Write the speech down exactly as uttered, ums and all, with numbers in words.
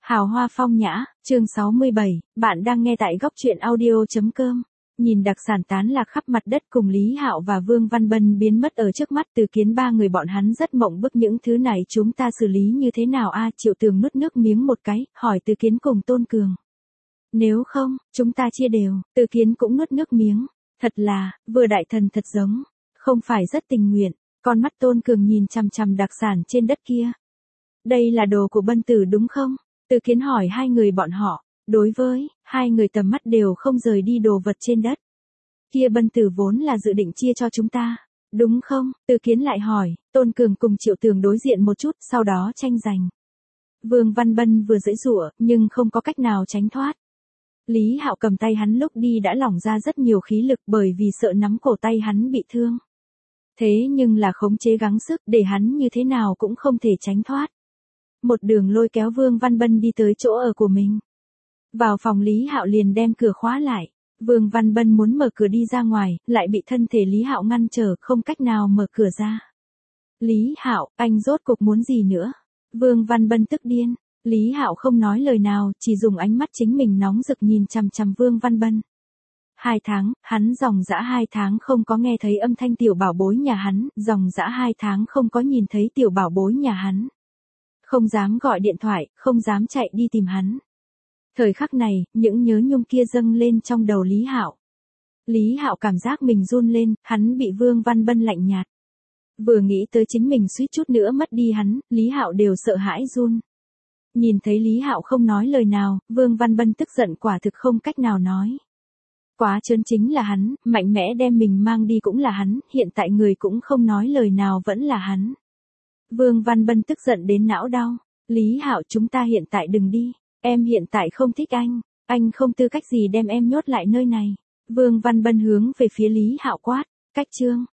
Hào hoa phong nhã, chương sáu mươi bảy, bạn đang nghe tại góc truyện audio.com. Nhìn đặc sản tán lạc khắp mặt đất cùng Lý Hạo và Vương Văn Bân biến mất ở trước mắt Từ Kiến ba người bọn hắn rất mộng bức những thứ này chúng ta xử lý như thế nào a Triệu Tường nuốt nước miếng một cái, hỏi Từ Kiến cùng Tôn Cường. Nếu không, chúng ta chia đều, Từ Kiến cũng nuốt nước miếng, thật là, vừa đại thần thật giống, không phải rất tình nguyện, con mắt Tôn Cường nhìn chằm chằm đặc sản trên đất kia. Đây là đồ của Bân Tử đúng không? Từ Kiến hỏi hai người bọn họ, đối với, hai người tầm mắt đều không rời đi đồ vật trên đất. Kia Bân Tử vốn là dự định chia cho chúng ta, đúng không? Từ Kiến lại hỏi, Tôn Cường cùng Triệu Tường đối diện một chút, sau đó tranh giành. Vương Văn Bân vừa giãy giụa, nhưng không có cách nào tránh thoát. Lý Hạo cầm tay hắn lúc đi đã lỏng ra rất nhiều khí lực bởi vì sợ nắm cổ tay hắn bị thương. Thế nhưng là khống chế gắng sức để hắn như thế nào cũng không thể tránh thoát. Một đường lôi kéo Vương Văn Bân đi tới chỗ ở của mình. Vào phòng Lý Hạo liền đem cửa khóa lại. Vương Văn Bân muốn mở cửa đi ra ngoài, lại bị thân thể Lý Hạo ngăn trở, không cách nào mở cửa ra. Lý Hạo, anh rốt cuộc muốn gì nữa? Vương Văn Bân tức điên. Lý Hạo không nói lời nào, chỉ dùng ánh mắt chính mình nóng rực nhìn chằm chằm Vương Văn Bân. Hai tháng, hắn dòng dã hai tháng không có nghe thấy âm thanh tiểu bảo bối nhà hắn, dòng dã hai tháng không có nhìn thấy tiểu bảo bối nhà hắn. Không dám gọi điện thoại, không dám chạy đi tìm hắn. Thời khắc này, những nhớ nhung kia dâng lên trong đầu Lý Hạo. Lý Hạo cảm giác mình run lên, hắn bị Vương Văn Bân lạnh nhạt. Vừa nghĩ tới chính mình suýt chút nữa mất đi hắn, Lý Hạo đều sợ hãi run. Nhìn thấy Lý Hạo không nói lời nào, Vương Văn Bân tức giận quả thực không cách nào nói. Quá trớn chính là hắn, mạnh mẽ đem mình mang đi cũng là hắn, hiện tại người cũng không nói lời nào vẫn là hắn. Vương Văn Bân tức giận đến não đau. Lý Hạo, chúng ta hiện tại đừng đi. Em hiện tại không thích anh. Anh không tư cách gì đem em nhốt lại nơi này. Vương Văn Bân hướng về phía Lý Hạo quát. Cách chương.